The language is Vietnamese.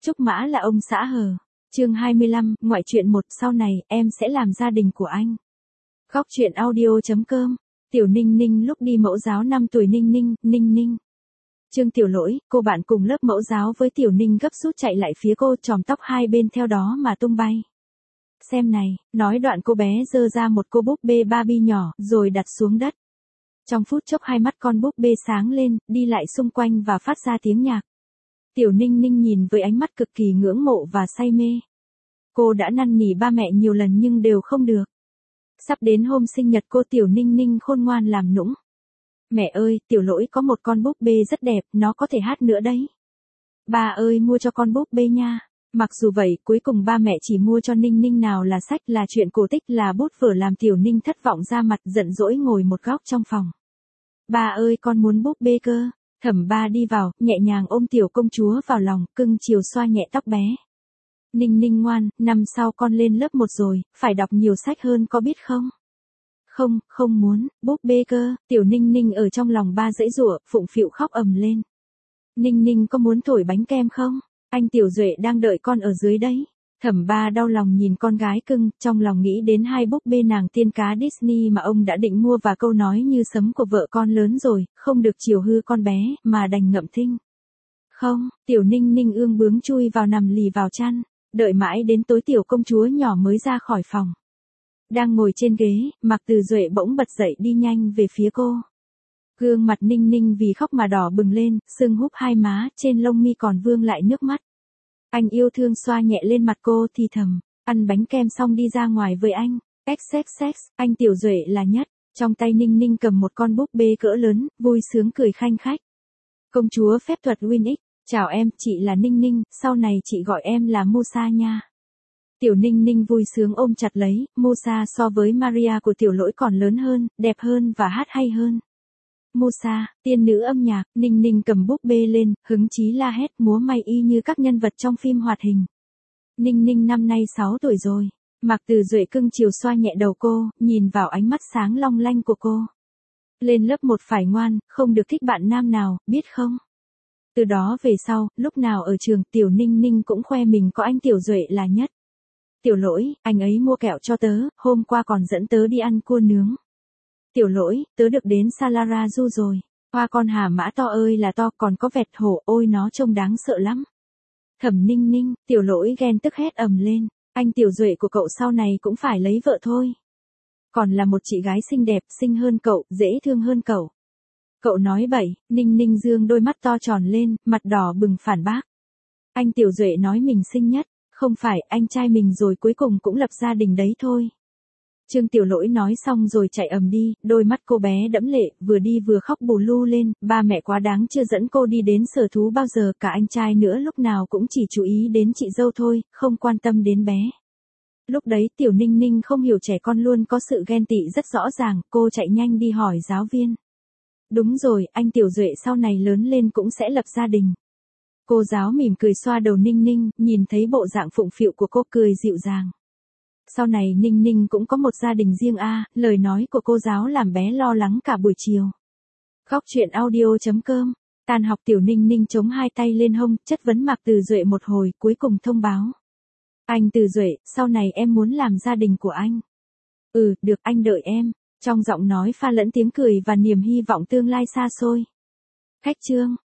Trúc Mã là ông xã hờ. Chương 25, ngoại truyện 1, sau này em sẽ làm gia đình của anh. Góc truyện audio.com. Tiểu Ninh Ninh lúc đi mẫu giáo 5 tuổi. Ninh Ninh. Trương Tiểu Lỗi, cô bạn cùng lớp mẫu giáo với Tiểu Ninh gấp rút chạy lại phía cô, chòm tóc hai bên theo đó mà tung bay. Xem này, nói đoạn cô bé giơ ra một cô búp bê Barbie nhỏ, rồi đặt xuống đất. Trong phút chốc hai mắt con búp bê sáng lên, đi lại xung quanh và phát ra tiếng nhạc. Tiểu Ninh Ninh nhìn với ánh mắt cực kỳ ngưỡng mộ và say mê. Cô đã năn nỉ ba mẹ nhiều lần nhưng đều không được. Sắp đến hôm sinh nhật cô, Tiểu Ninh Ninh khôn ngoan làm nũng. Mẹ ơi, Tiểu Lỗi có một con búp bê rất đẹp, nó có thể hát nữa đấy. Ba ơi, mua cho con búp bê nha. Mặc dù vậy, cuối cùng ba mẹ chỉ mua cho Ninh Ninh nào là sách, là truyện cổ tích, là bút vở, làm Tiểu Ninh thất vọng ra mặt, giận dỗi ngồi một góc trong phòng. Ba ơi, con muốn búp bê cơ. Thẩm Ba đi vào, nhẹ nhàng ôm tiểu công chúa vào lòng, cưng chiều xoa nhẹ tóc bé. Ninh Ninh ngoan, năm sau con lên lớp 1 rồi, phải đọc nhiều sách hơn, có biết không? Không muốn, búp bê cơ. Tiểu Ninh Ninh ở trong lòng ba giãy giụa, phụng phịu khóc ầm lên. Ninh Ninh có muốn thổi bánh kem không? Anh Tiểu Duệ đang đợi con ở dưới đấy. Thẩm Ba đau lòng nhìn con gái cưng, trong lòng nghĩ đến hai búp bê nàng tiên cá Disney mà ông đã định mua và câu nói như sấm của vợ con lớn rồi, không được chiều hư con bé, mà đành ngậm thinh. Không, Tiểu Ninh Ninh ương bướng chui vào nằm lì vào chăn, đợi mãi đến tối tiểu công chúa nhỏ mới ra khỏi phòng. Đang ngồi trên ghế, Mạc Từ Duệ bỗng bật dậy đi nhanh về phía cô. Gương mặt Ninh Ninh vì khóc mà đỏ bừng lên, sưng húp hai má, trên lông mi còn vương lại nước mắt. Anh yêu thương xoa nhẹ lên mặt cô thì thầm, ăn bánh kem xong đi ra ngoài với anh. XXX, anh Tiểu Duệ là nhất. Trong tay Ninh Ninh cầm một con búp bê cỡ lớn, vui sướng cười khanh khách. Công chúa phép thuật Winx, chào em, chị là Ninh Ninh, sau này chị gọi em là Musa nha. Tiểu Ninh Ninh vui sướng ôm chặt lấy, Musa so với Maria của Tiểu Lỗi còn lớn hơn, đẹp hơn và hát hay hơn. Musa, tiên nữ âm nhạc. Ninh Ninh cầm búp bê lên, hứng chí la hét múa may y như các nhân vật trong phim hoạt hình. Ninh Ninh năm nay 6 tuổi rồi. Mạc Từ Duệ cưng chiều xoa nhẹ đầu cô, nhìn vào ánh mắt sáng long lanh của cô. Lên lớp 1 phải ngoan, không được thích bạn nam nào, biết không? Từ đó về sau, lúc nào ở trường, Tiểu Ninh Ninh cũng khoe mình có anh Tiểu Duệ là nhất. Tiểu Lỗi, anh ấy mua kẹo cho tớ, hôm qua còn dẫn tớ đi ăn cua nướng. Tiểu Lỗi, tớ được đến Salarazu rồi. Hoa con hà mã to ơi là to, còn có vẹt hổ, ôi nó trông đáng sợ lắm. Thẩm Ninh Ninh, Tiểu Lỗi ghen tức hét ầm lên. Anh Tiểu Duệ của cậu sau này cũng phải lấy vợ thôi. Còn là một chị gái xinh đẹp, xinh hơn cậu, dễ thương hơn cậu. Cậu nói bậy. Ninh Ninh dương đôi mắt to tròn lên, mặt đỏ bừng phản bác. Anh Tiểu Duệ nói mình xinh nhất. Không phải, anh trai mình rồi cuối cùng cũng lập gia đình đấy thôi. Trương Tiểu Lỗi nói xong rồi chạy ầm đi, đôi mắt cô bé đẫm lệ, vừa đi vừa khóc bù lu lên, ba mẹ quá đáng chưa dẫn cô đi đến sở thú bao giờ, cả anh trai nữa lúc nào cũng chỉ chú ý đến chị dâu thôi, không quan tâm đến bé. Lúc đấy Tiểu Ninh Ninh không hiểu trẻ con luôn có sự ghen tị rất rõ ràng, cô chạy nhanh đi hỏi giáo viên. Đúng rồi, anh Tiểu Duệ sau này lớn lên cũng sẽ lập gia đình. Cô giáo mỉm cười xoa đầu Ninh Ninh, nhìn thấy bộ dạng phụng phịu của cô cười dịu dàng. Sau này Ninh Ninh cũng có một gia đình riêng lời nói của cô giáo làm bé lo lắng cả buổi chiều. Góc truyện audio.com. Tan học Tiểu Ninh Ninh chống hai tay lên hông, chất vấn Mạc Từ Duệ một hồi, cuối cùng thông báo. Anh Từ Duệ, sau này em muốn làm gia đình của anh. Được, anh đợi em. Trong giọng nói pha lẫn tiếng cười và niềm hy vọng tương lai xa xôi. Khách trương.